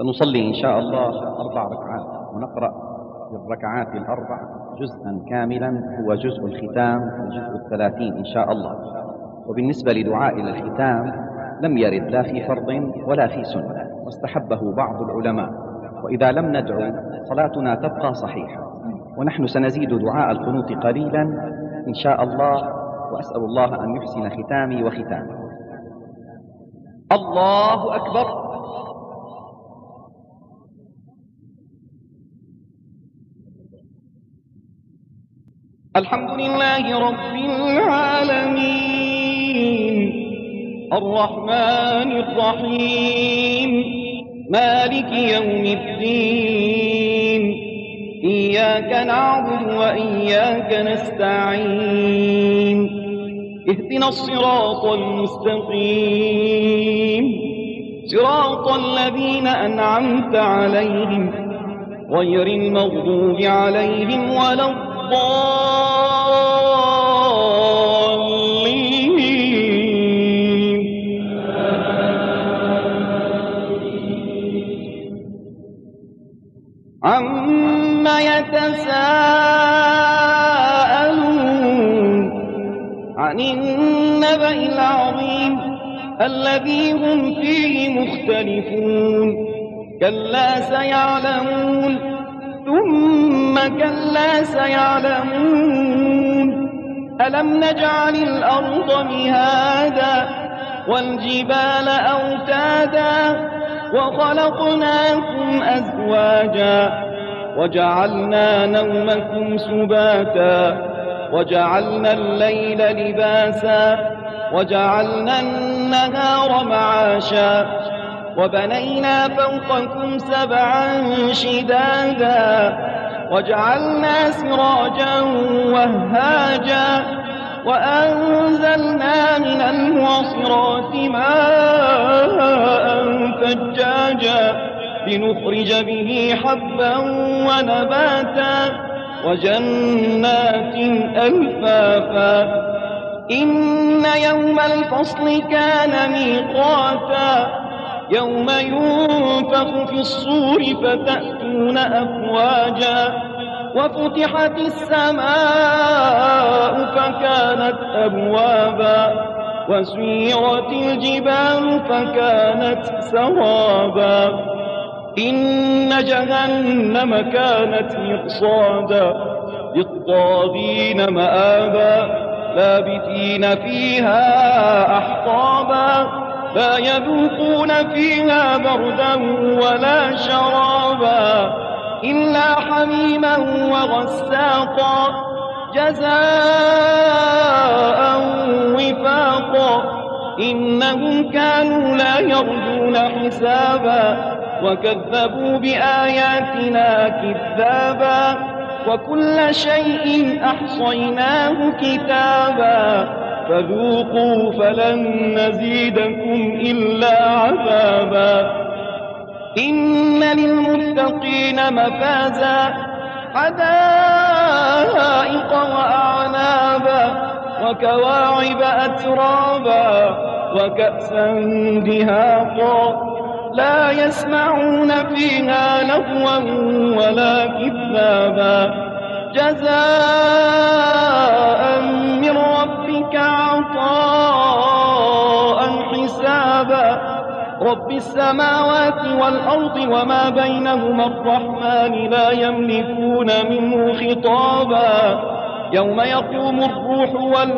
سنصلي إن شاء الله 4 ركعات، ونقرأ في الركعات الأربع جزءا كاملا هو جزء الختام، الجزء 30 إن شاء الله. وبالنسبة لدعاء الختام لم يرد لا في فرض ولا في سنة، واستحبه بعض العلماء، وإذا لم ندعو صلاتنا تبقى صحيحة. ونحن سنزيد دعاء القنوت قليلا إن شاء الله، وأسأل الله أن يحسن ختامي وختامي. الله أكبر. الحمد لله رب العالمين، الرحمن الرحيم، مالك يوم الدين، إياك نعبد وإياك نستعين، اهدنا الصراط المستقيم، صراط الذين أنعمت عليهم غير المغضوب عليهم ولا الضالين. عما يتساءلون عن النبأ العظيم الذي هم فيه مختلفون. كلا سيعلمون ثم كلا سيعلمون. ألم نجعل الأرض مهادا والجبال أوتادا وخلقناكم أزواجا وجعلنا نومكم سباتا وجعلنا الليل لباسا وجعلنا النهار معاشا وبنينا فوقكم 7 شدادا وجعلنا سراجا وهاجا وأنزلنا من المعصرات ماء ثجاجا لنخرج به حبا ونباتا وجنات ألفافا. إن يوم الفصل كان ميقاتا يوم ينفخ في الصور فتأتون أفواجا وفتحت السماء فكانت أبوابا وسيرت الجبال فكانت سرابا. إن جهنم كانت مرصادا للطاغين مآبا لابثين فيها أحقابا لا يذوقون فيها بردا ولا شرابا إلا حميما وغساقا جزاء وفاقا. إنهم كانوا لا يرجون حسابا وكذبوا بآياتنا كذابا وكل شيء أحصيناه كتابا فذوقوا فلن نزيدكم إلا عذابا. إن للمتقين مفازا حدائق وأعنابا وكواعب أترابا وكأسا دهاقا لا يسمعون فيها لغوا ولا كذابا جزاء من ربك عطاء حسابا. رب السماوات والأرض وما بينهما الرحمن لا يملكون منه خطابا. يوم يقوم الروح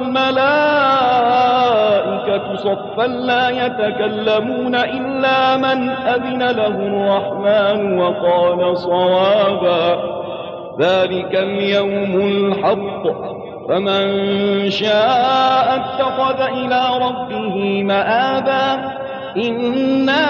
والملائكة صفا لا يتكلمون إلا من أذن له الرحمن وقال صوابا. ذلك اليوم الحق فمن شاء اتخذ إلى ربه مآبا. إنا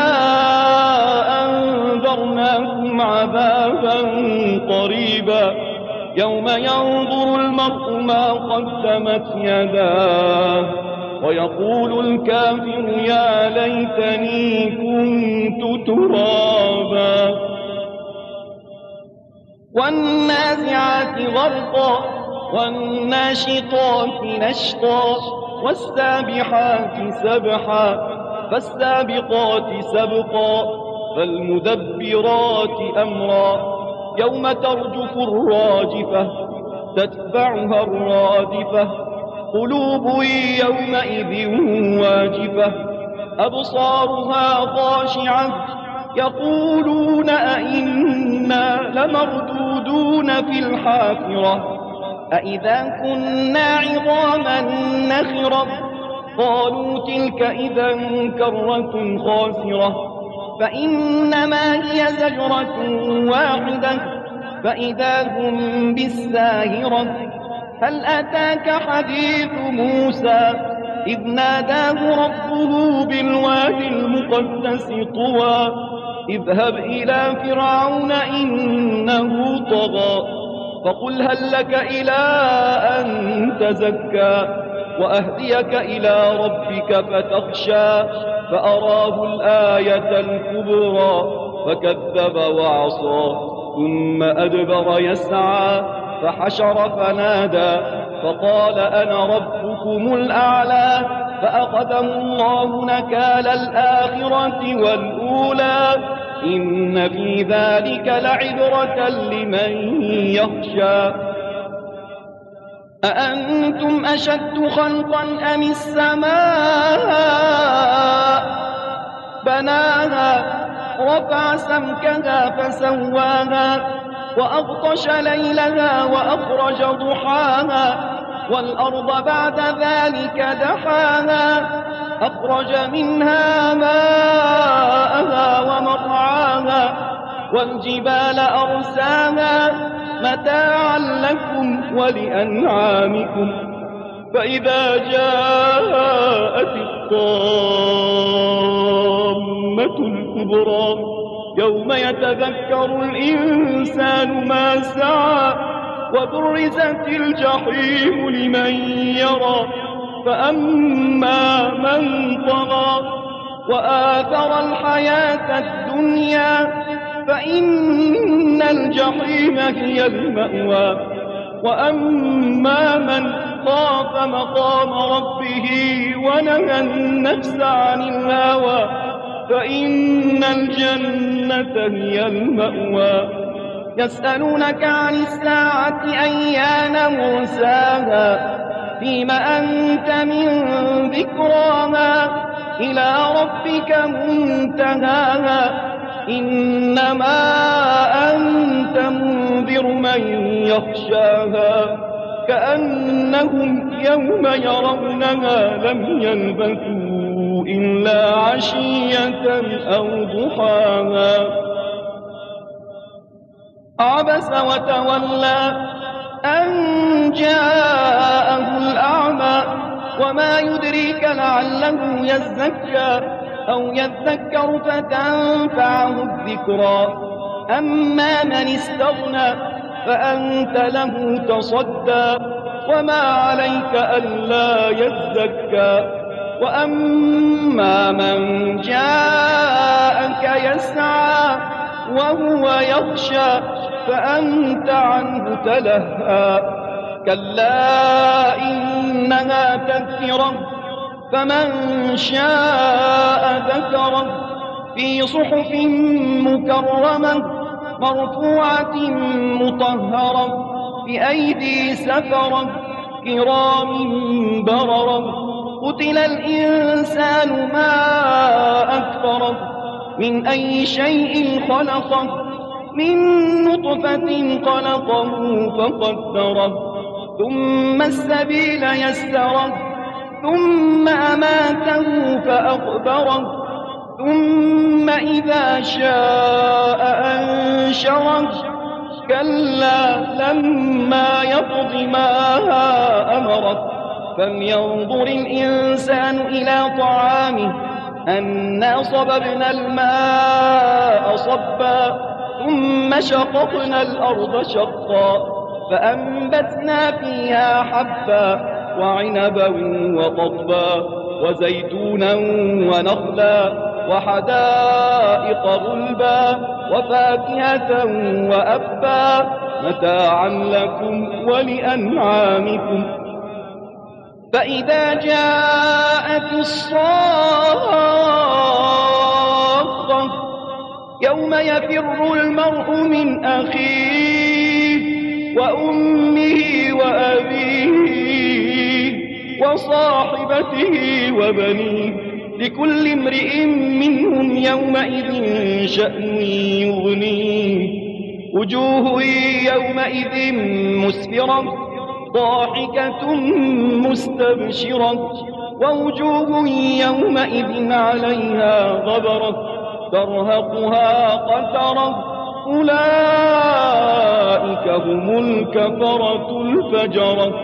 أنذرناكم عذابا قريبا يوم ينظر المرء ما قدمت يداه ويقول الكافر يا ليتني كنت ترابا. والنازعات غرقا والناشطات نشطا والسابحات سبحا فالسابقات سبقا فالمدبرات أمرا يوم ترجف الراجفة تتبعها الرادفة قلوب يومئذ واجفة أبصارها خاشعة يقولون أئنا لمردودون في الحافرة أئذا كنا عظاما نخرة قالوا تلك إذا كرة خاسرة فإنما هي زجرة واحدة فإذا هم بالساهرة هل أتاك حديث موسى إذ ناداه ربه بالوادي المقدس طوى اذهب إلى فرعون إنه طغى فقل هل لك إلى أن تزكى وأهديك إلى ربك فتخشى فأراه الآية الكبرى فكذب وعصى ثم أدبر يسعى فحشر فنادى فقال أنا ربكم الأعلى فأخذه الله نكال الآخرة والأولى إن في ذلك لعبرة لمن يخشى أأنتم أشد خلقا أم السماء بناها رفع سمكها فسواها وأغطش ليلها وأخرج ضحاها والأرض بعد ذلك دحاها أخرج منها ماءها ومرعاها والجبال أرساها متاعا لكم ولأنعامكم فإذا جاءت الطامة الكبرى يوم يتذكر الإنسان ما سعى وبرزت الجحيم لمن يرى فأما من طغى وآثر الحياة الدنيا فإن الجحيم هي المأوى وأما من خاف مقام ربه ونهى النفس عن الهوى فإن الجنة هي المأوى يسألونك عن الساعة أيان مرساها فيم أنت من ذكراها إلى ربك منتهاها إنما أنت منذر من يخشاها كأنهم يوم يرونها لم يلبثوا إلا عشية أو ضحاها عبس وتولى أن جاءه الأعمى وما يدريك لعله يزكى أو يذكر فتنفعه الذكرى أما من استغنى فأنت له تصدى وما عليك ألا يزكى وأما من جاءك يسعى وهو يخشى فأنت عنه تلهى كلا إنها تذكرة فمن شاء ذكره في صحف مكرمة مرفوعة مطهرة بأيدي سفرة كرام بررة قتل الإنسان ما أكفره من أي شيء خلقه من نطفة خلقه فقدره ثم السبيل يسره ثم أماته فأقبره ثم إذا شاء أنشره كلا لما يقض ما أمره فلينظر الإنسان إلى طعامه أنا صببنا الماء صبا ثم شققنا الأرض شقا فأنبتنا فيها حبا وعنبا وقضبا وزيتونا ونخلا وحدائق غلبا وفاكهة وأبا متاعا لكم ولأنعامكم فإذا جاءت الصاخة يوم يفر المرء من أخيه وأمه وأبيه وصاحبته وبنيه لكل امرئ منهم يومئذ شأن يغنيه وجوه يومئذ مسفرة ضاحكة مستبشرة ووجوه يومئذ عليها غبرة ترهقها قترة أولئك هم الكفرة الفجرة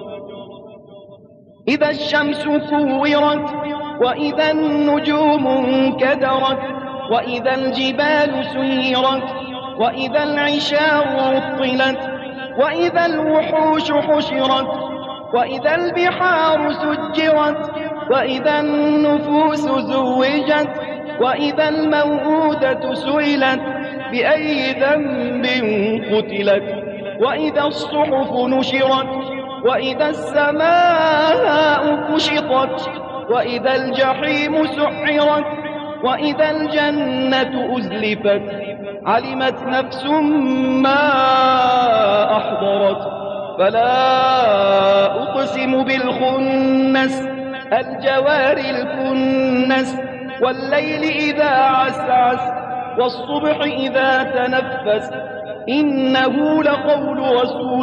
إذا الشمس كورت وإذا النجوم انكدرت وإذا الجبال سيرت وإذا العشار عطلت وإذا الوحوش حشرت وإذا البحار سجرت وإذا النفوس زوجت وإذا الموءودة سئلت بأي ذنب قتلت وإذا الصحف نشرت وإذا السماء كشطت وإذا الجحيم سعرت وإذا الجنة أزلفت علمت نفس ما أحضرت فلا أقسم بالخنس الجوار الكنس والليل إذا عسعس والصبح إذا تنفس إنه لقول رسول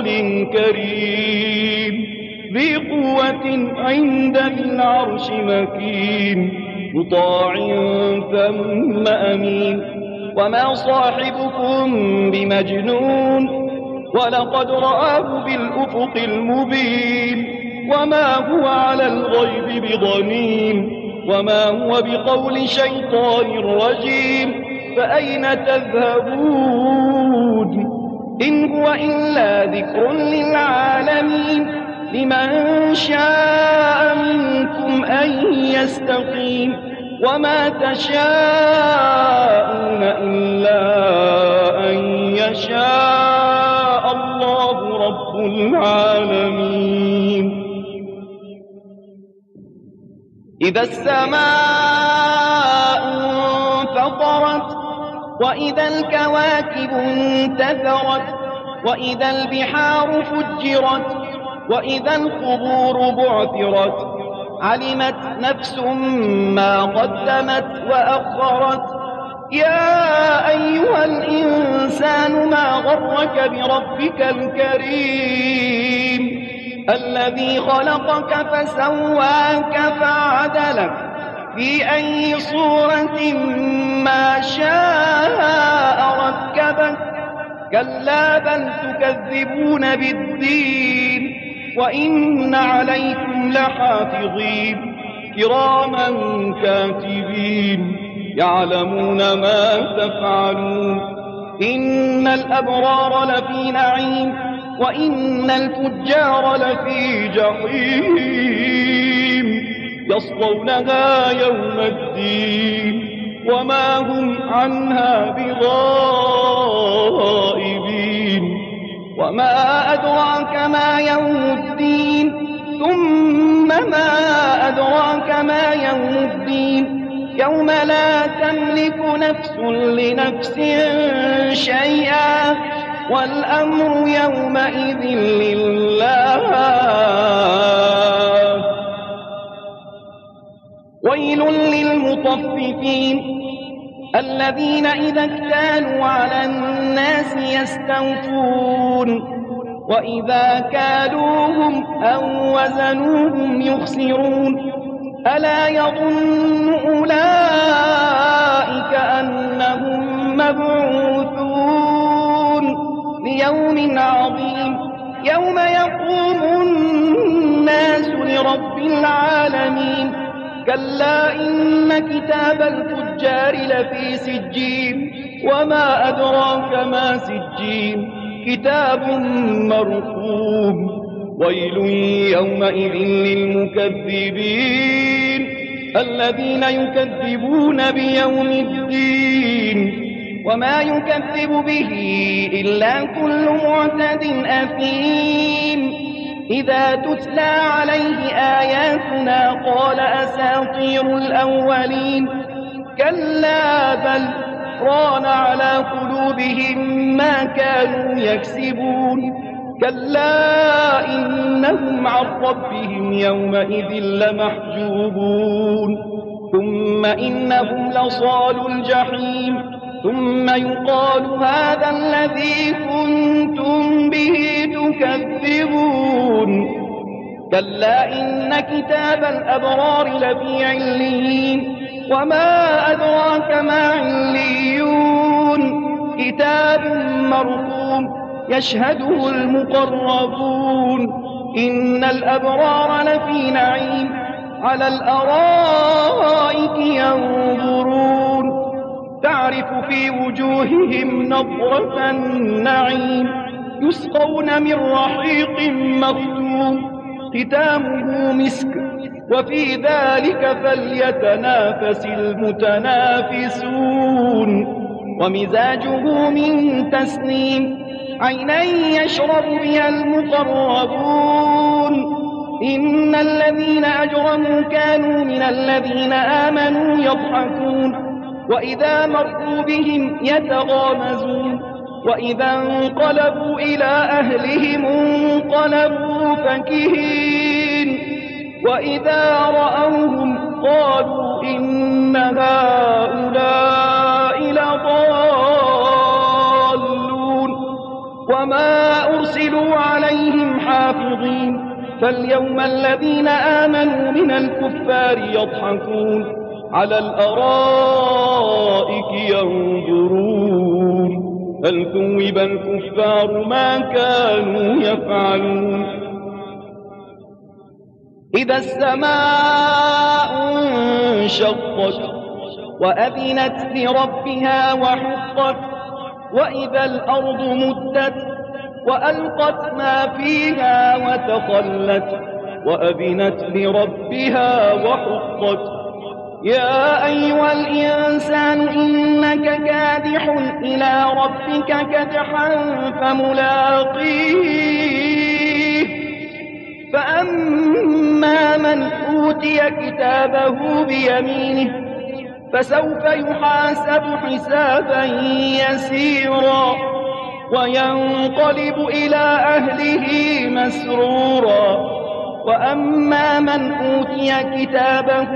كريم ذي قوة عند ذي العرش مكين مطاع ثم أمين وما صاحبكم بمجنون ولقد رآه بالأفق المبين وما هو على الغيب بضنين وما هو بقول شيطان رجيم فأين تذهبون إن هو إلا ذكر للعالمين لمن شاء منكم أن يستقيم وما تشاءون إلا أن يشاء الله رب العالمين إذا السماء انفطرت وإذا الكواكب انتثرت وإذا البحار فجرت وإذا القبور بعثرت علمت نفس ما قدمت وأخرت يا أيها الإنسان ما غرك بربك الكريم الذي خلقك فسواك فعدلك في أي صورة ما شاء ركبك كلا بل تكذبون بالدين وإن عليكم لحافظين كراما كاتبين يعلمون ما تفعلون إن الأبرار لفي نعيم وإن الفجار لفي جحيم يصلونها يوم الدين وما هم عنها بغائبين وما أدراك ما يوم الدين ثم ما أدراك ما يوم الدين يوم لا تملك نفس لنفس شيئا والأمر يومئذ لله ويل للمطففين الذين إذا اكتالوا على الناس يستوفون وإذا كالوهم أو وزنوهم يخسرون ألا يظن أولئك أنهم مبعوثون ليوم عظيم يوم يقوم الناس لرب العالمين كلا إن كتاب الفجار لفي سجين وما أدراك ما سجين كتاب مرقوم ويل يومئذ للمكذبين الذين يكذبون بيوم الدين وما يكذب به إلا كل معتد أثيم إذا تتلى عليه آياتنا قال أساطير الأولين كلا بل ران على قلوبهم ما كانوا يكسبون كلا إنهم عن ربهم يومئذ لمحجوبون ثم إنهم لصالوا الجحيم ثم يقال هذا الذي كنتم به تكذبون كلا إن كتاب الأبرار لفي عليين وما أدراك ما عليون كتاب مرقوم يشهده المقربون إن الأبرار لفي نعيم على الأرائك ينظرون تعرف في وجوههم نضرة النعيم يسقون من رحيق مختوم ختامه مسك وفي ذلك فليتنافس المتنافسون ومزاجه من تسنيم عينا يشرب بها المقربون إن الذين أجرموا كانوا من الذين آمنوا يضحكون وإذا مروا بهم يتغامزون وإذا انقلبوا إلى أهلهم انقلبوا فكهين وإذا رأوهم قالوا إن هؤلاء لضالون وما أرسلوا عليهم حافظين فاليوم الذين آمنوا من الكفار يضحكون على الأرائك ينظرون هل ثوب الكفار ما كانوا يفعلون إذا السماء انشقت وأذنت لربها وحقت وإذا الأرض مدت وألقت ما فيها وتخلت وأذنت لربها وحقت يا أيها الإنسان إنك كادح إلى ربك كدحا فملاقيه فأما من أوتي كتابه بيمينه فسوف يحاسب حسابا يسيرا وينقلب إلى أهله مسرورا وأما من أوتي كتابه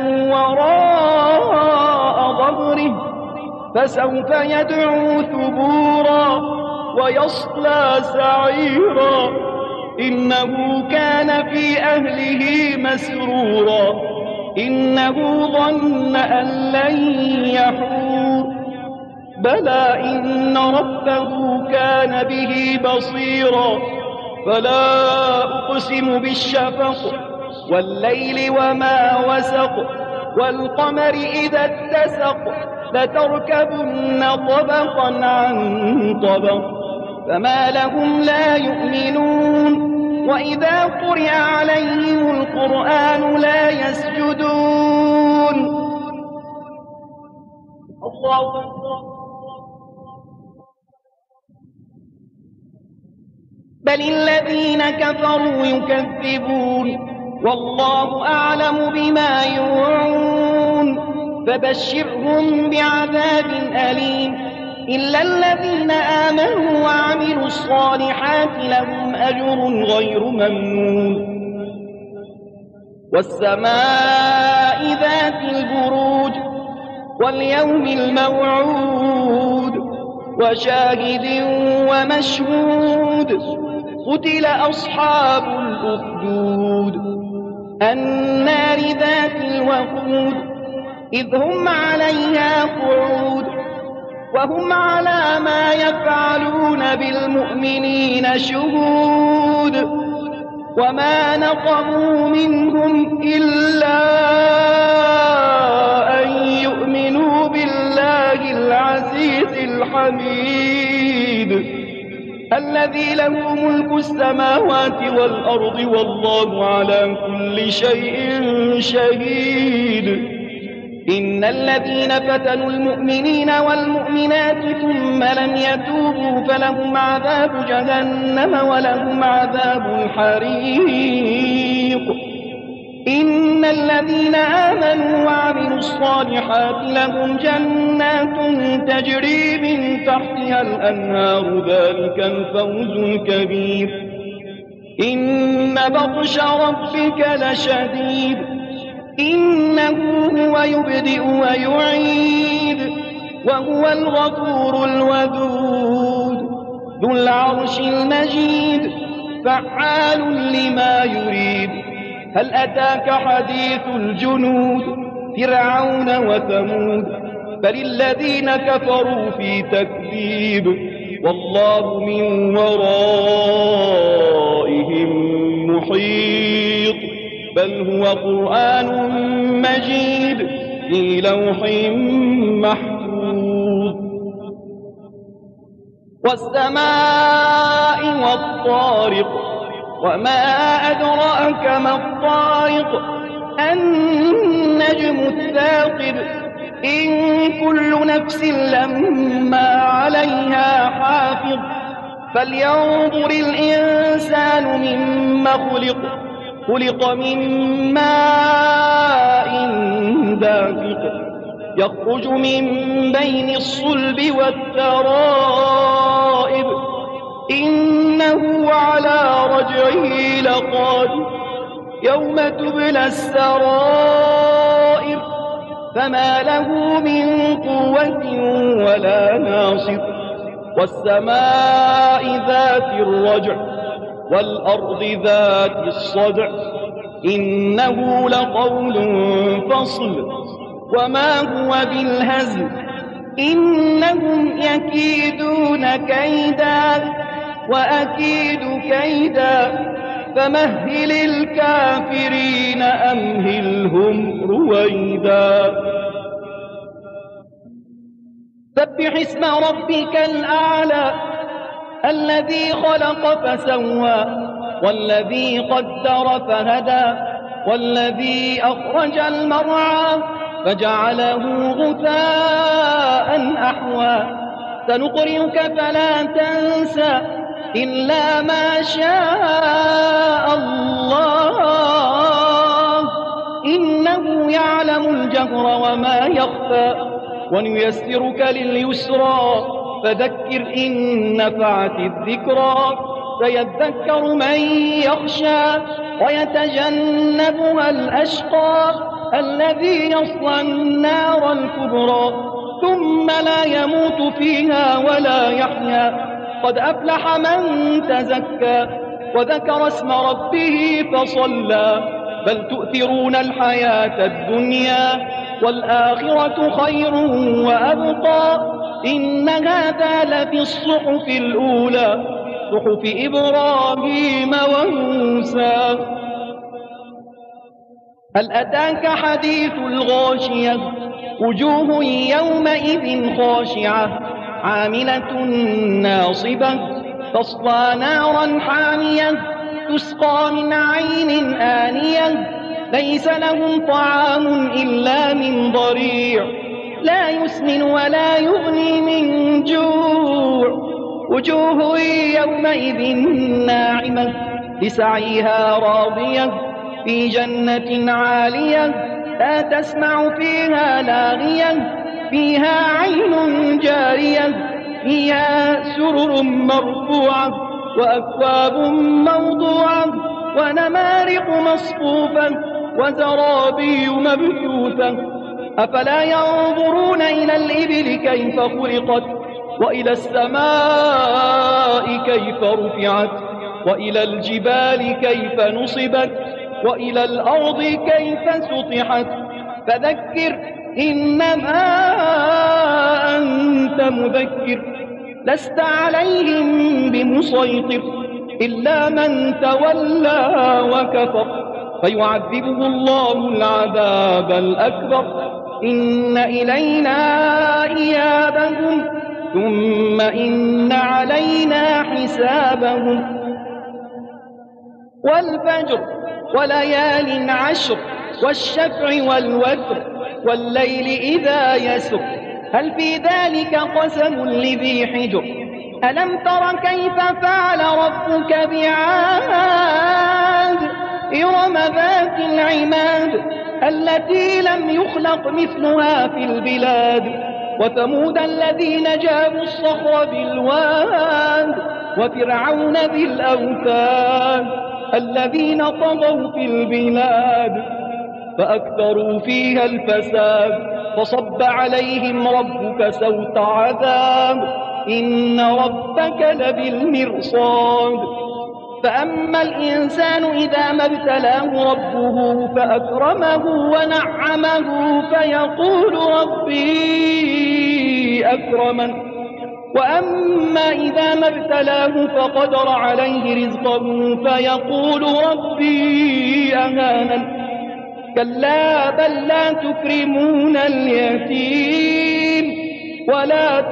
وراء ظهره فسوف يدعو ثبورا ويصلى سعيرا إنه كان في أهله مسرورا إنه ظن أن لن يحور بلى إن ربه كان به بصيرا فلا أقسم بالشفق والليل وما وسق والقمر إذا اتسق لتركبن طبقا عن طبق فما لهم لا يؤمنون وإذا قرئ عليهم القرآن لا يسجدون الله أكبر بل الذين كفروا يكذبون والله أعلم بما يوعون فبشرهم بعذاب أليم إلا الذين آمنوا وعملوا الصالحات لهم أجر غير ممنون والسماء ذات البروج واليوم الموعود وشاهد ومشهود قتل أصحاب الأخدود النار ذات الوقود إذ هم عليها قعود وهم على ما يفعلون بالمؤمنين شهود وما نقموا منهم إلا أن يؤمنوا بالله العزيز الحميد الذي له ملك السماوات والأرض والله على كل شيء شهيد إن الذين فتنوا المؤمنين والمؤمنات ثم لم يتوبوا فلهم عذاب جهنم ولهم عذاب الحريق إن الذين آمنوا وعملوا الصالحات لهم جنات تجري من تحتها الأنهار ذلك الفوز الكبير إن بطش ربك لشديد إنه هو يبدئ ويعيد وهو الغفور الودود ذو العرش المجيد فعال لما يريد هل أتاك حديث الجنود فرعون وثمود بل الذين كفروا في تكذيب والله من ورائهم محيط بل هو قرآن مجيد في لوح محفوظ والسماء والطارق وما أدراك ما الطارق النجم الثاقب إن كل نفس لما عليها حافظ فلينظر الإنسان مما خلق من ماء دافق يخرج من بين الصلب والترائب إنه على رجعه لقادر يوم تبلى السرائر فما له من قوة ولا ناصر والسماء ذات الرجع والأرض ذات الصدع إنه لقول فصل وما هو بالهزل إنهم يكيدون كيدا وأكيد كيدا فمهل الكافرين أمهلهم رويدا سبح اسم ربك الأعلى الذي خلق فسوى والذي قدر فهدى والذي أخرج المرعى فجعله غثاء أحوى سنقرئك فلا تنسى إلا ما شاء الله إنه يعلم الجهر وما يخفى ونيسرك لليسرى فذكر إن نفعت الذكرى سيذكر من يخشى ويتجنبها الأشقى الذي يصلى النار الكبرى ثم لا يموت فيها ولا يحيا قد أفلح من تزكى وذكر اسم ربه فصلى بل تؤثرون الحياة الدنيا والآخرة خير وأبقى إن هذا لفي الصحف الأولى صحف إبراهيم وموسى هل أتاك حديث الغاشية وجوه يومئذ خاشعة عاملة ناصبة تصلى نارا حامية تسقى من عين آنية ليس لهم طعام إلا من ضريع لا يسمن ولا يغني من جوع وجوه يومئذ ناعمة لسعيها راضية في جنة عالية لا تسمع فيها لاغية فيها عين جارية فيها سرر مرفوعة وأكواب موضوعة ونمارق مصفوفة وزرابي مبثوثة أفلا ينظرون إلى الإبل كيف خلقت وإلى السماء كيف رفعت وإلى الجبال كيف نصبت وإلى الأرض كيف سطحت فذكر إنما أنت مذكر لست عليهم بمسيطر إلا من تولى وكفر فيعذبه الله العذاب الأكبر إن إلينا إيابهم ثم إن علينا حسابهم والفجر وليال عشر والشفع والوتر والليل إذا يسر هل في ذلك قسم لذي حجر ألم تر كيف فعل ربك بعاد إرم ذات العماد التي لم يخلق مثلها في البلاد وثمود الذين جابوا الصخر بالواد وفرعون ذي الأوتاد الذين طغوا في البلاد فأكثروا فيها الفساد فصب عليهم ربك سوط عذاب إن ربك لبالمرصاد فأما الإنسان إذا ما ابتلاه ربه فأكرمه ونعمه فيقول ربي أكرمن وأما إذا ما ابتلاه فقدر عليه رزقه فيقول ربي أهانن كلا بل لا تكرمون اليتيم ولا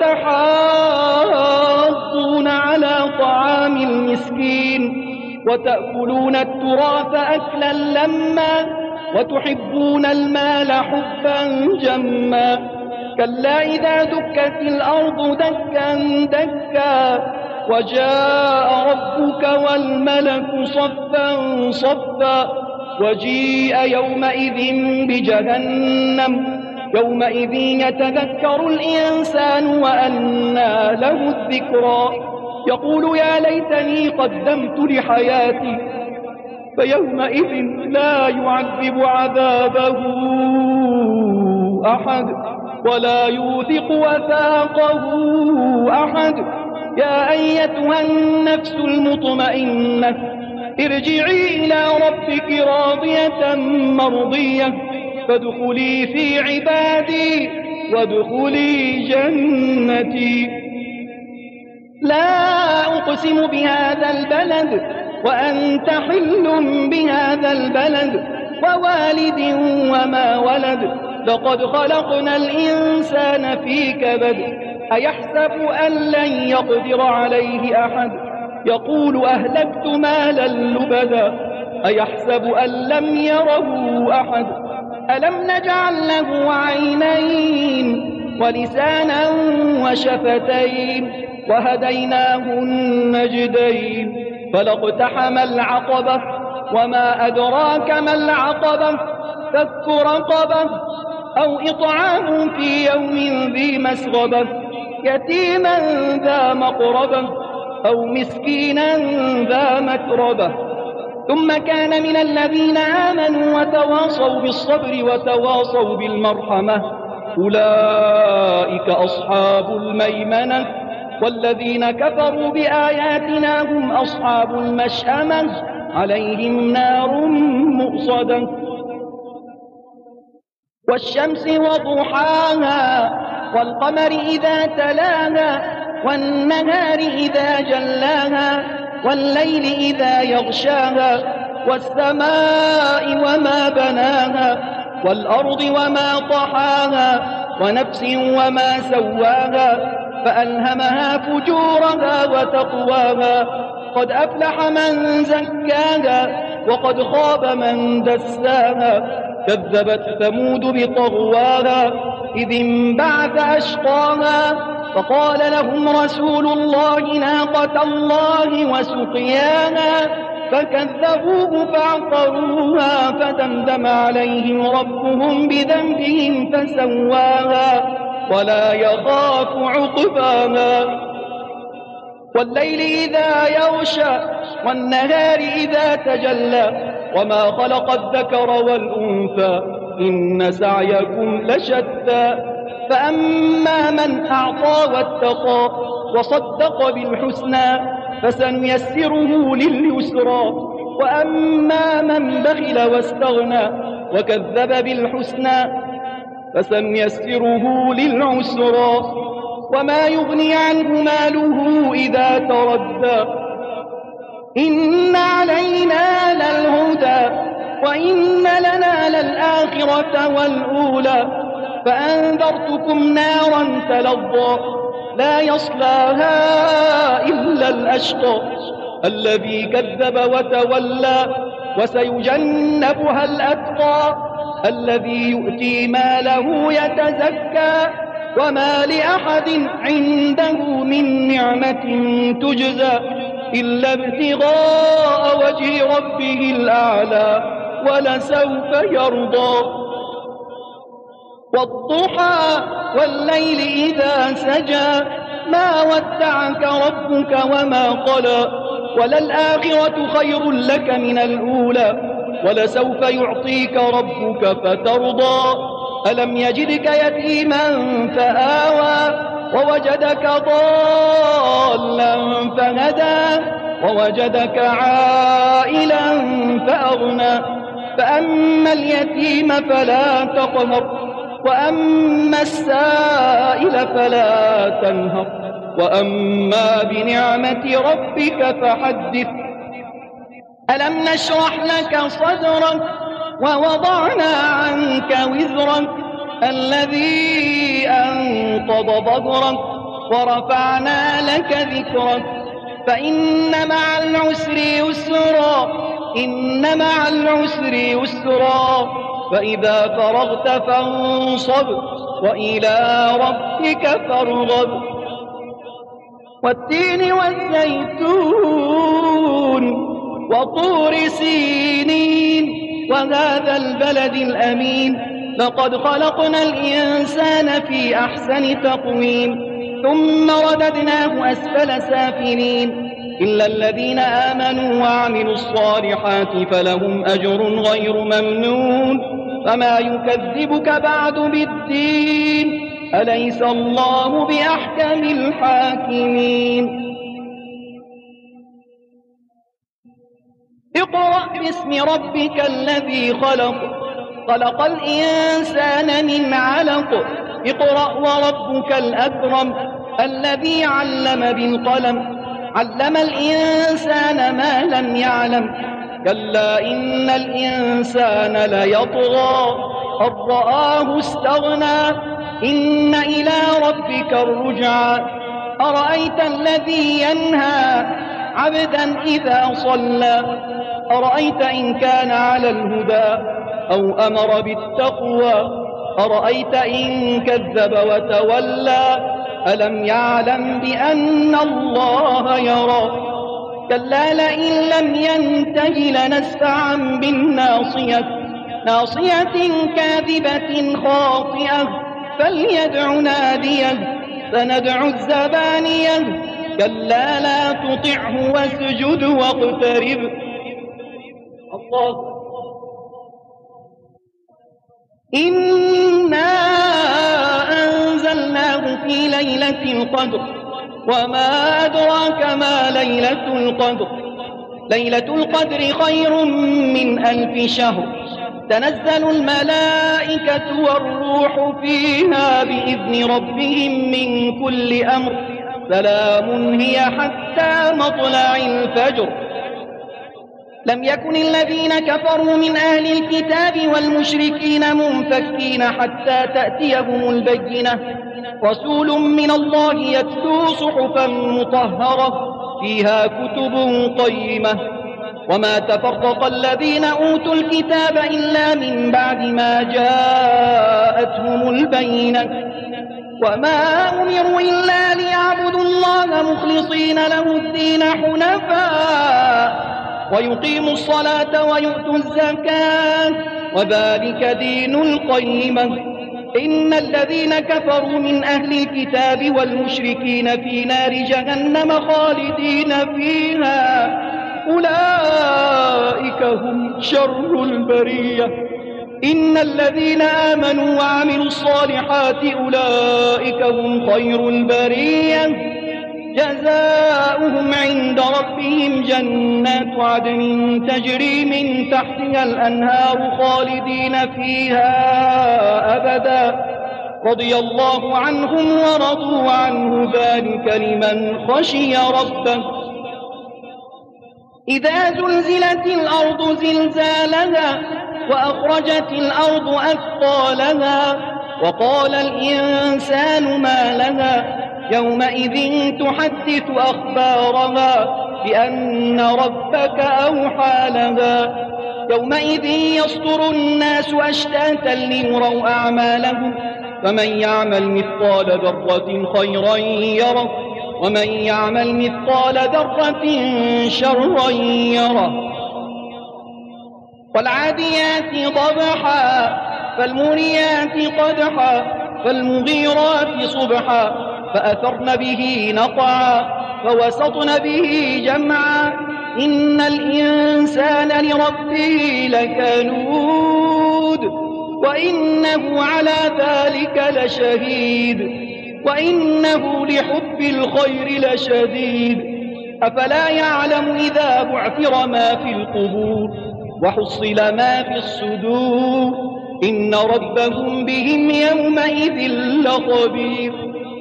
تحاضون على طعام المسكين وتأكلون التراث أكلا لما وتحبون المال حبا جما كلا إذا دكت الأرض دكا دكا وجاء ربك والملك صفا صفا وجيء يومئذ بجهنم يومئذ يتذكر الإنسان وأنى له الذكرى يقول يا ليتني قدمت لحياتي فيومئذ لا يعذب عذابه أحد ولا يوثق وثاقه أحد يا أيتها النفس المطمئنة ارجعي إلى ربك راضية مرضية فادخلي في عبادي وادخلي جنتي لا أقسم بهذا البلد وأنت حل بهذا البلد ووالد وما ولد لقد خلقنا الإنسان في كبد أيحسب أن لن يقدر عليه أحد يقول أهلكت مالا لبدا أيحسب أن لم يره أحد ألم نجعل له عينين ولسانا وشفتين وهديناه النجدين فلاقتحم العقبة وما أدراك ما العقبة فك رقبة أو إطعام في يوم ذي مسغبة يتيما ذا مقربة أو مسكينا ذا متربة ثم كان من الذين آمنوا وتواصوا بالصبر وتواصوا بالمرحمة أولئك أصحاب الميمنة والذين كفروا بآياتنا هم أصحاب المشأمة عليهم نار مؤصدة والشمس وضحاها والقمر إذا تلاها والنهار إذا جلاها والليل إذا يغشاها والسماء وما بناها والأرض وما طحاها ونفس وما سواها فألهمها فجورها وتقواها قد أفلح من زكاها وقد خاب من دساها كذبت ثمود بطغواها إذ انبعث أشقاها فقال لهم رسول الله ناقة الله وسقياها فكذبوه فعقروها فدمدم عليهم ربهم بذنبهم فسواها ولا يخاف عقباها والليل إذا يغشى والنهار إذا تجلى وما خلق الذكر والأنثى إن سعيكم لشتى فأما من أعطى واتقى وصدق بالحسنى فسنيسره لليسرى وأما من بخل واستغنى وكذب بالحسنى فسنيسره للعسرى وما يغني عنه ماله إذا تردى إن علينا للهدى وإن لنا للآخرة والأولى فأنذرتكم نارا تلظى لا يصلاها إلا الأشقى الذي كذب وتولى وسيجنبها الأتقى الذي يؤتي ماله يتزكى وما لأحد عنده من نعمة تجزى إلا ابتغاء وجه ربه الأعلى ولسوف يرضى. والضحى والليل إذا سجى ما ودعك ربك وما قلى وللآخرة خير لك من الأولى ولسوف يعطيك ربك فترضى. ألم يجدك يتيما فآوى ووجدك ضالا فهدى ووجدك عائلا فأغنى. فأما اليتيم فلا تقهر وأما السائل فلا تنهر وأما بنعمة ربك فحدث. ألم نشرح لك صدرك ووضعنا عنك وزرك الذي أنقض ظهرك ورفعنا لك ذكرك فإن مع العسر يسرا إن مع العسر يسرا فإذا فرغت فانصب وإلى ربك فارغب. والتين والزيتون وطور سينين وهذا البلد الأمين لقد خلقنا الإنسان في أحسن تقويم ثم رددناه أسفل سافلين إلا الذين آمنوا وعملوا الصالحات فلهم أجر غير ممنون. فما يكذبك بعد بالدين أليس الله بأحكم الحاكمين. اقرأ باسم ربك الذي خلق خلق الإنسان من علق اقرأ وربك الأكرم الذي علم بالقلم علم الإنسان ما لم يعلم كلا إن الإنسان ليطغى أن رآه استغنى إن إلى ربك الرجعى. أرأيت الذي ينهى عبدا إذا صلى أرأيت إن كان على الهدى أو أمر بالتقوى أرأيت إن كذب وتولى ألم يعلم بأن الله يرى. كلا لئن لم ينته لنسفعا بالناصية ناصية كاذبة خاطئة فليدع ناديه سندع الزبانية كلا لا تطعه واسجد واقترب. الله إنا أنزلناه في ليلة القدر وما أدراك ما ليلة القدر ليلة القدر خير من 1000 شهر تنزل الملائكة والروح فيها بإذن ربهم من كل أمر سلام هي حتى مطلع الفجر. لم يكن الذين كفروا من أهل الكتاب والمشركين منفكين حتى تأتيهم البينة رسول من الله يتلو صحفا مطهرة فيها كتب قيمة وما تفرق الذين أوتوا الكتاب إلا من بعد ما جاءتهم البينة وما أمروا إلا ليعبدوا الله مخلصين له الدين حنفاء ويقيموا الصلاة ويؤتوا الزكاة وذلك دين القيمة. إن الذين كفروا من أهل الكتاب والمشركين في نار جهنم خالدين فيها أولئك هم شر البرية. إن الذين آمنوا وعملوا الصالحات أولئك هم خير البرية جزاؤهم عند ربهم جنات عدن تجري من تحتها الأنهار خالدين فيها أبدا رضي الله عنهم ورضوا عنه ذلك لمن خشي ربه. إذا زلزلت الأرض زلزالها وأخرجت الأرض أثقالها وقال الإنسان ما لها يومئذ تحدث أخبارها بأن ربك أوحى لها يومئذ يصدر الناس أشتاتا ليروا أعمالهم فمن يعمل مثقال ذرة خيرا يره ومن يعمل مثقال ذرة شرا يره. والعاديات ضبحا فالموريات قدحا فالمغيرات صبحا فأثرن به نقعا فوسطن به جمعا إن الإنسان لربه لكنود وإنه على ذلك لشهيد وإنه لحب الخير لشديد أفلا يعلم إذا بعثر ما في القبور وحصل ما في الصدور إن ربهم بهم يومئذ لخبير.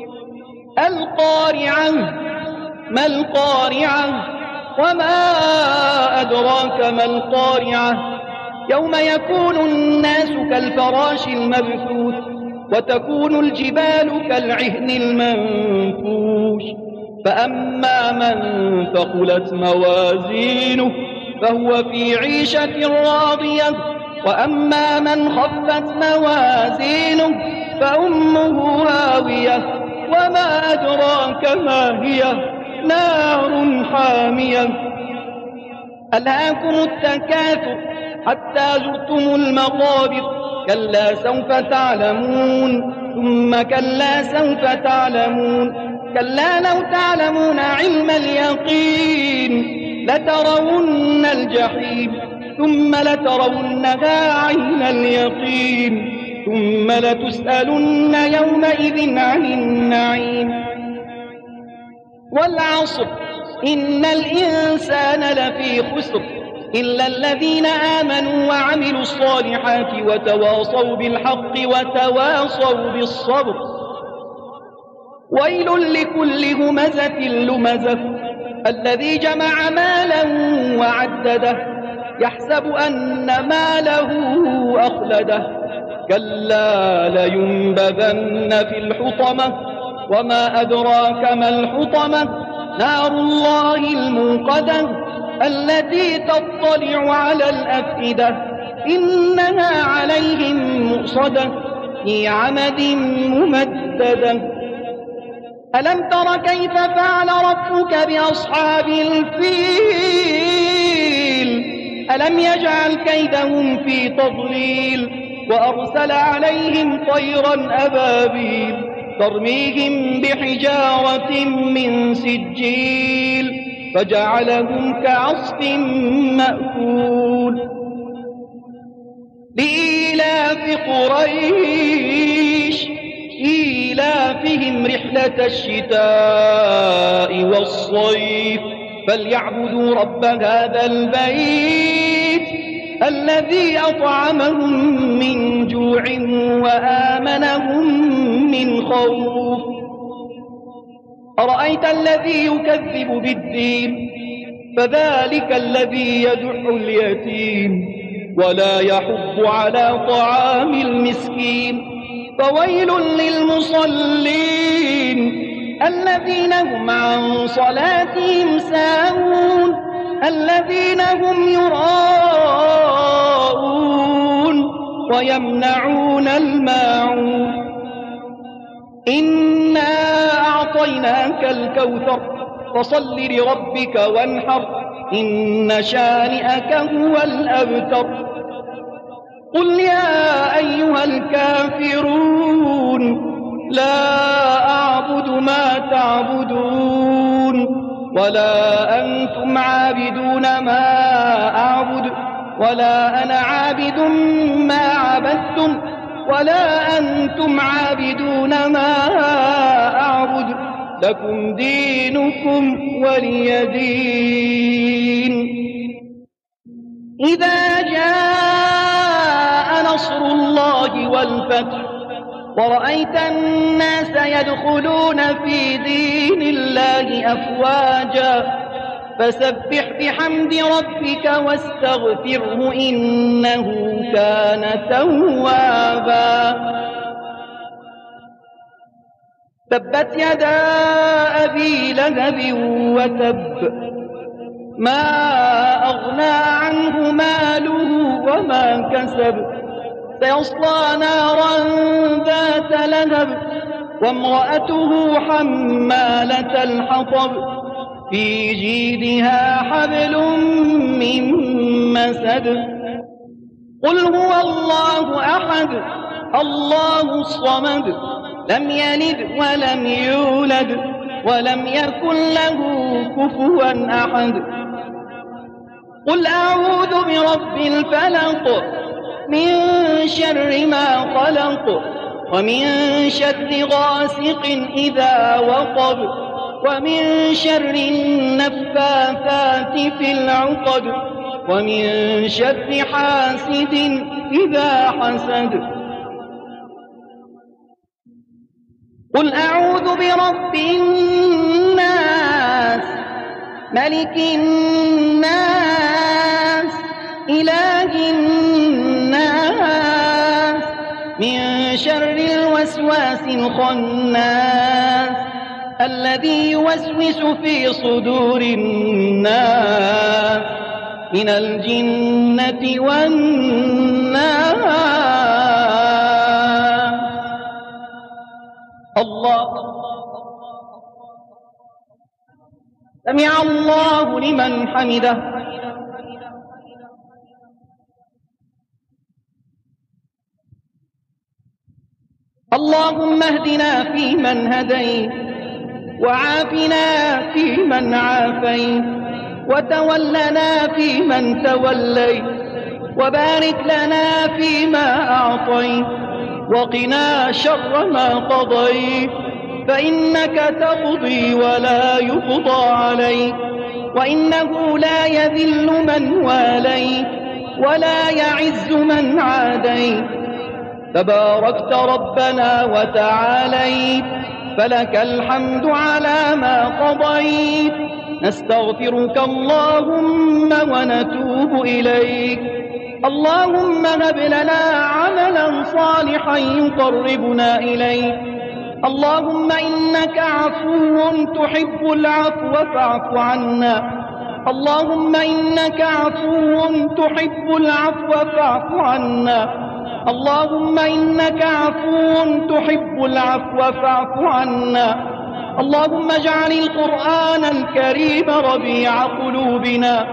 القارعة ما القارعة وما أدراك ما القارعة يوم يكون الناس كالفراش المبثوث وتكون الجبال كالعهن المنفوش فأما من ثقلت موازينه فهو في عيشة راضية وأما من خفت موازينه فأمه هاوية وما أدراك ما هي نار حامية. ألهاكم التكاثر حتى زرتم المقابر كلا سوف تعلمون ثم كلا سوف تعلمون كلا لو تعلمون علم اليقين لترون الجحيم ثم لترونها عين اليقين ثم لتسألن يومئذ عن النعيم. والعصر إن الإنسان لفي خسر إلا الذين آمنوا وعملوا الصالحات وتواصوا بالحق وتواصوا بالصبر. ويل لكل همزة لمزة الذي جمع مالا وعدده يحسب أن ماله أخلده كلا لينبذن في الحطمة وما أدراك ما الحطمة نار الله الموقدة التي تطلع على الأفئدة إنها عليهم مؤصدة في عمد ممددة. ألم تر كيف فعل ربك بأصحاب الفيل ألم يجعل كيدهم في تضليل وأرسل عليهم طيرا أبابيل ترميهم بحجارة من سجيل فجعلهم كعصف مأكول. لإيلاف قريش إيلافهم رحلة الشتاء والصيف فليعبدوا رب هذا البيت الذي أطعمهم من جوع وآمنهم من خوف. أرأيت الذي يكذب بالدين فذلك الذي يدع اليتيم ولا يحض على طعام المسكين فويل للمصلين الذين هم عن صلاتهم ساهون الذين هم يراءون ويمنعون الماعون. إنا أعطيناك الكوثر فصل لربك وانحر إن شانئك هو الأبتر. قل يا أيها الكافرون لا أعبد ما تعبدون ولا أنتم عابدون ما أعبد ولا أنا عابد ما عبدتم ولا أنتم عابدون ما أعبد لكم دينكم ولي دين. إذا جاء نصر الله والفتح ورأيت الناس يدخلون في دين الله أفواجا فسبح بحمد ربك واستغفره إنه كان توابا. تبت يدا أبي لهب وتب ما أغنى عنه ماله وما كسب سيصلى نارا ذات لهب وامرأته حمالة الحطب في جيدها حبل من مسد. قل هو الله أحد الله الصمد لم يلد ولم يولد ولم يكن له كفوا أحد. قل أعوذ برب الفلق من شر ما خلق ومن شر غاسق إذا وقب ومن شر النفاثات في العقد ومن شر حاسد إذا حسد. قل أعوذ برب الناس ملك الناس إله الناس من شر الوسواس الخناس الذي يوسوس في صدور الناس من الجنة والناس. الله سمع الله لمن حمده. اللهم اهدنا فيمن هديت وعافنا فيمن عافيت وتولنا فيمن توليت وبارك لنا فيما أعطيت وقنا شر ما قضيت فإنك تقضي ولا يقضى عليك وإنه لا يذل من واليت ولا يعز من عاديت تباركت ربنا وتعاليت فلك الحمد على ما قضيت. نستغفرك اللهم ونتوب إليك. اللهم هب لنا عملا صالحا يقربنا إليك. اللهم إنك عفو تحب العفو فاعف عنا. اللهم إنك عفو تحب العفو فاعف عنا. اللهم إنك عفو تحب العفو فاعف عنا. اللهم اجعل القرآن الكريم ربيع قلوبنا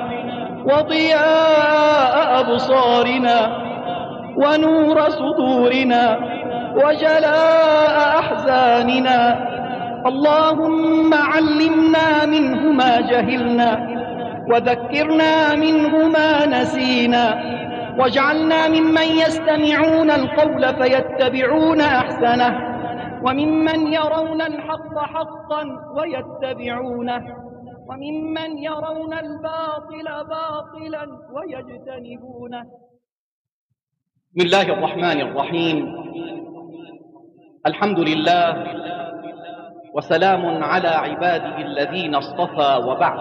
وضياء أبصارنا ونور صدورنا وجلاء أحزاننا. اللهم علمنا منه ما جهلنا وذكرنا منه ما نسينا واجعلنا ممن يستمعون القول فيتبعون أحسنه وممن يرون الحق حقا ويتبعونه وممن يرون الباطل باطلا ويجتنبونه. بسم الله الرحمن الرحيم. الحمد لله وسلام على عباده الذين اصطفى وبعد.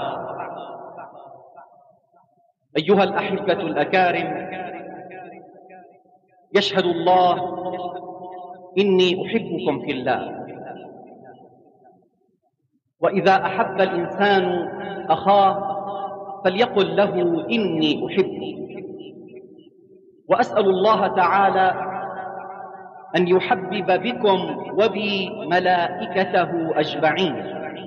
أيها الأحبة الأكارم، يشهد الله إني أحبكم في الله، وإذا أحب الإنسان أخاه فليقل له إني أحبه. وأسأل الله تعالى أن يحبب بكم وبي ملائكته أجمعين.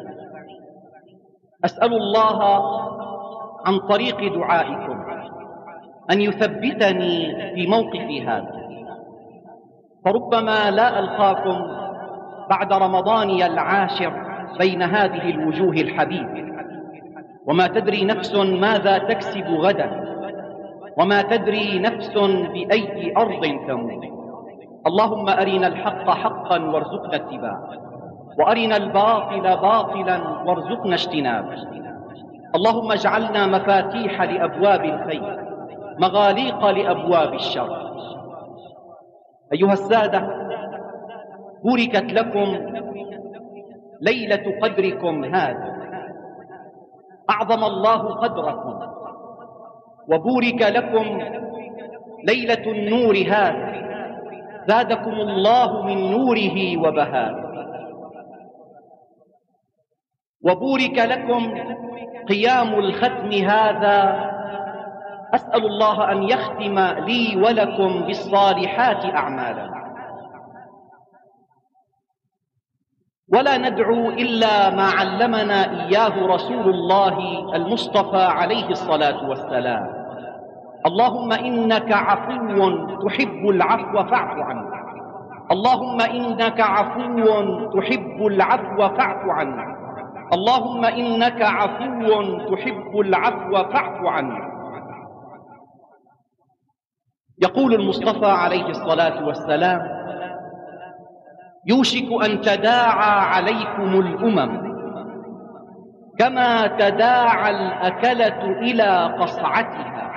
أسأل الله عن طريق دعائكم أن يثبتني في موقفي هذا، فربما لا ألقاكم بعد رمضاني العاشر بين هذه الوجوه الحبيبة، وما تدري نفس ماذا تكسب غدا، وما تدري نفس بأي أرض تموت. اللهم أرنا الحق حقا وارزقنا اتباعه، وأرنا الباطل باطلا وارزقنا اجتنابه. اللهم اجعلنا مفاتيح لأبواب الخير، مغاليق لأبواب الشر. أيها السادة، بوركت لكم ليلة قدركم هذه، أعظم الله قدركم، وبورك لكم ليلة النور هذه، زادكم الله من نوره وبهائه. وبورك لكم قيام الختم هذا، أسأل الله أن يختم لي ولكم بالصالحات أعمالا. ولا ندعو إلا ما علمنا إياه رسول الله المصطفى عليه الصلاة والسلام. اللهم إنك عفو تحب العفو فاعف عنا. اللهم إنك عفو تحب العفو فاعف عنا. اللهم إنك عفو تحب العفو فاعف عنا. يقول المصطفى عليه الصلاة والسلام: يوشك أن تداعى عليكم الأمم كما تداعى الأكلة إلى قصعتها.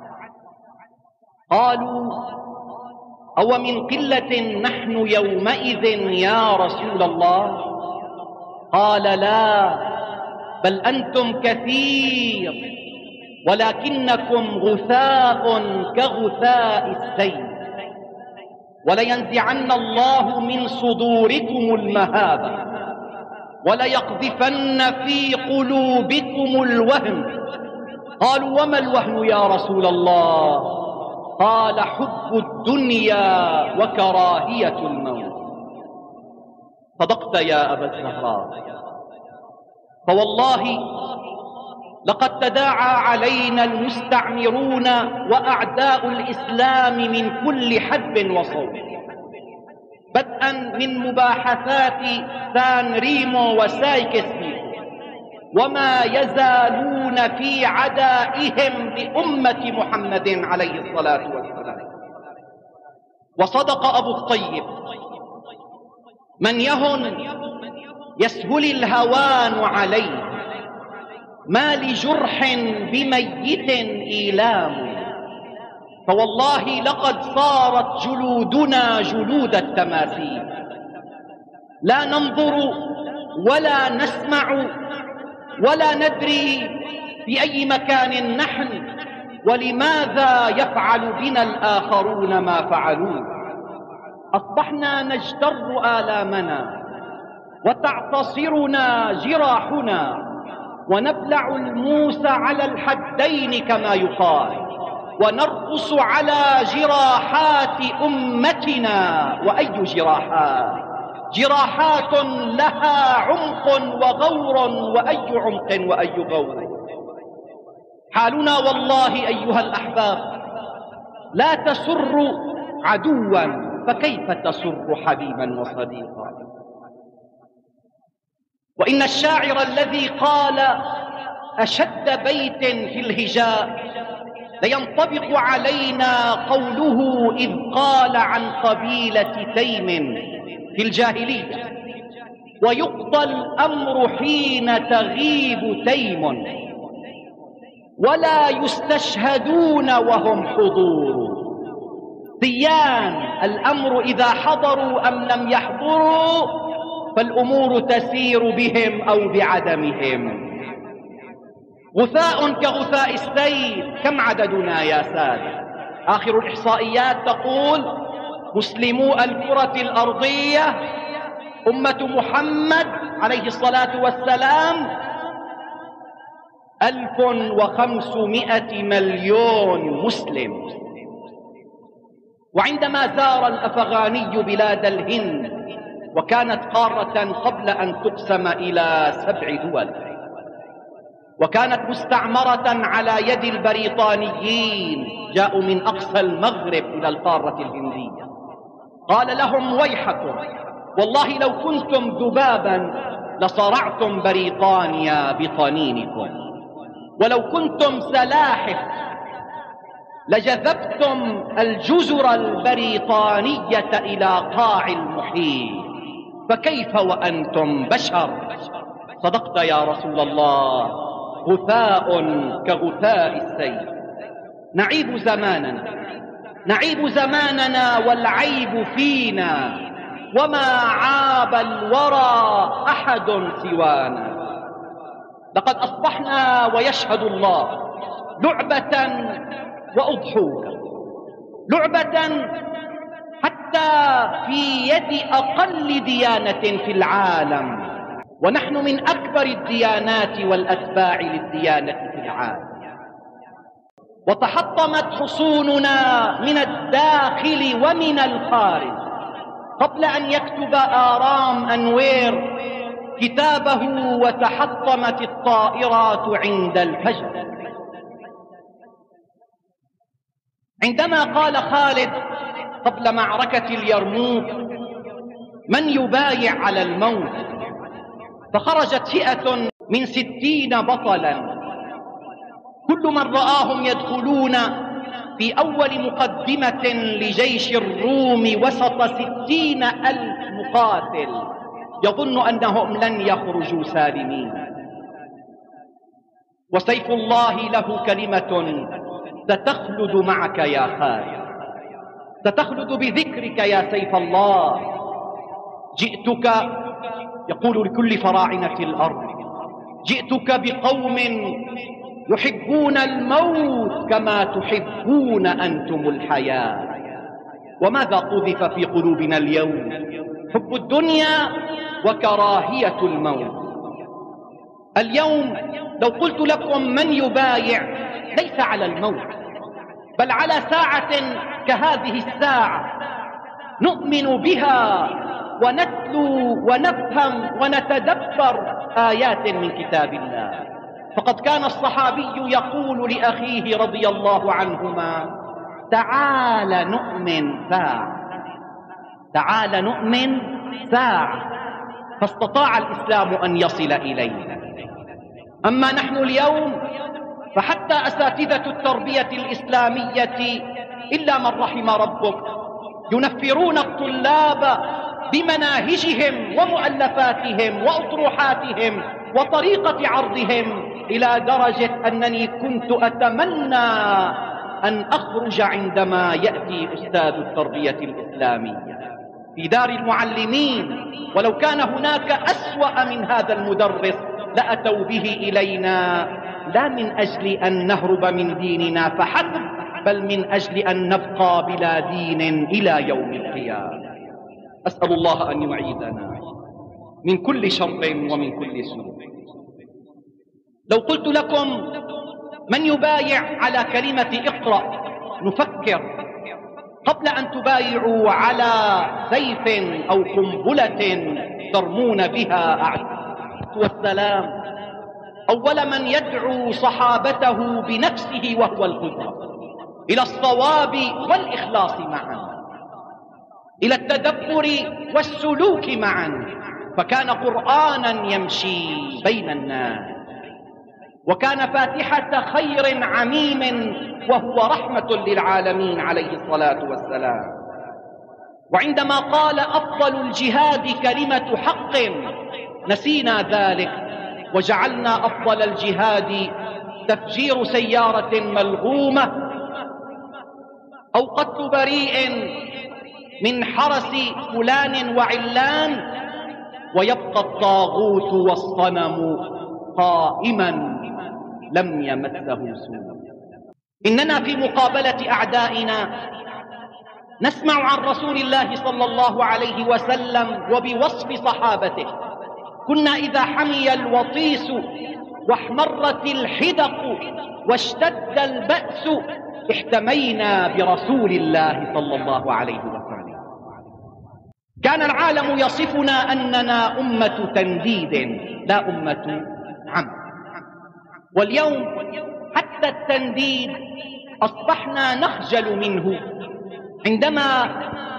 قالوا: أو من قلة نحن يومئذ يا رسول الله؟ قال: لا، بل أنتم كثير ولكنكم غثاء كغثاء السيل. ولينزعن الله من صدوركم المهابة وليقذفن في قلوبكم الوهن. قالوا: وما الوهن يا رسول الله؟ قال: حب الدنيا وكراهية الموت. صدقت يا أبا الزهراء، فوالله لقد تداعى علينا المستعمرون وأعداء الإسلام من كل حدب وصوب، بدءا من مباحثات سان ريمو وسايكس بيكو، وما يزالون في عدائهم لأمة محمد عليه الصلاة والسلام. وصدق أبو الطيب: من يهن يسهل الهوان عليه، ما لجرح بميت إيلام. فوالله لقد صارت جلودنا جلود التماثيل، لا ننظر ولا نسمع ولا ندري في أي مكان نحن ولماذا يفعل بنا الآخرون ما فعلوه. أصبحنا نجتر آلامنا وتعتصرنا جراحنا ونبلع الموس على الحدين كما يقال، ونرقص على جراحات أمتنا. وأي جراحات؟ جراحات لها عمق وغور، وأي عمق وأي غور. حالنا والله أيها الأحباب لا تسر عدوا، فكيف تسر حبيبا وصديقا؟ وإن الشاعر الذي قال أشد بيت في الهجاء لينطبق علينا قوله إذ قال عن قبيلة تيم في الجاهلية: ويقضى الأمر حين تغيب تيم ولا يستشهدون وهم حضور. سيان الأمر إذا حضروا أم لم يحضروا، فالأمور تسير بهم أو بعدمهم. غثاء كغثاء السيل. كم عددنا يا سادة؟ آخر الإحصائيات تقول: مسلمو الكرة الأرضية أمة محمد عليه الصلاة والسلام 1500 مليون مسلم. وعندما زار الأفغاني بلاد الهند، وكانت قارة قبل أن تقسم إلى 7 دول، وكانت مستعمرة على يد البريطانيين، جاءوا من أقصى المغرب إلى القارة الهندية، قال لهم: ويحكم، والله لو كنتم ذبابا لصرعتم بريطانيا بطنينكم، ولو كنتم سلاحف لجذبتم الجزر البريطانية إلى قاع المحيط، فكيف وأنتم بشر؟ صدقت يا رسول الله، غثاء كغثاء السيل. نعيب زماننا والعيب فينا، وما عاب الورى أحد سوانا. لقد أصبحنا ويشهد الله لعبة وأضحوكا، لعبة حتى في يد أقل ديانة في العالم، ونحن من أكبر الديانات والأتباع للديانة في العالم. وتحطمت حصوننا من الداخل ومن الخارج، قبل أن يكتب آرام أنوير كتابه وتحطمت الطائرات عند الفجر. عندما قال خالد قبل معركة اليرموك: من يبايع على الموت؟ فخرجت فئة من 60 بطلا، كل من رآهم يدخلون في أول مقدمة لجيش الروم وسط 60,000 مقاتل يظن أنهم لن يخرجوا سالمين. وسيف الله له كلمة ستخلد معك يا خالد، ستخلد بذكرك يا سيف الله. جئتك، يقول لكل فراعنة الأرض، جئتك بقوم يحبون الموت كما تحبون أنتم الحياة. وماذا قذف في قلوبنا اليوم؟ حب الدنيا وكراهية الموت. اليوم لو قلت لكم من يبايع، ليس على الموت، بل على ساعة كهذه الساعة نؤمن بها ونتلو ونفهم ونتدبر آيات من كتاب الله. فقد كان الصحابي يقول لأخيه رضي الله عنهما: تعال نؤمن ساعة، تعال نؤمن ساعة. فاستطاع الإسلام أن يصل إلينا. أما نحن اليوم فحتى أساتذة التربية الإسلامية إلا من رحم ربك ينفرون الطلاب بمناهجهم ومؤلفاتهم وأطروحاتهم وطريقة عرضهم، إلى درجة أنني كنت أتمنى أن أخرج عندما يأتي أستاذ التربية الإسلامية في دار المعلمين، ولو كان هناك أسوأ من هذا المدرس لأتوا به إلينا، لا من أجل أن نهرب من ديننا فحسب، بل من أجل أن نبقى بلا دين إلى يوم القيامة. أسأل الله أن يعيذنا من كل شر ومن كل سوء. لو قلت لكم من يبايع على كلمة اقرأ، نفكر قبل أن تبايعوا على سيف أو قنبلة ترمون بها أعداء والسلام. أول من يدعو صحابته بنفسه وهو القدوة إلى الصواب والإخلاص معا، إلى التدبر والسلوك معا، فكان قرآنا يمشي بين الناس، وكان فاتحة خير عميم، وهو رحمة للعالمين عليه الصلاة والسلام. وعندما قال أفضل الجهاد كلمة حق نسينا ذلك، وجعلنا أفضل الجهاد تفجير سيارة ملغومة أو قتل بريء من حرس فلان وعلان، ويبقى الطاغوت والصنم قائما لم يمسه سوء. إننا في مقابلة أعدائنا نسمع عن رسول الله صلى الله عليه وسلم وبوصف صحابته: كنا إذا حمي الوطيس واحمرت الحدق واشتد البأس احتمينا برسول الله صلى الله عليه وسلم. كان العالم يصفنا أننا أمة تنديد لا أمة عم، واليوم حتى التنديد أصبحنا نخجل منه عندما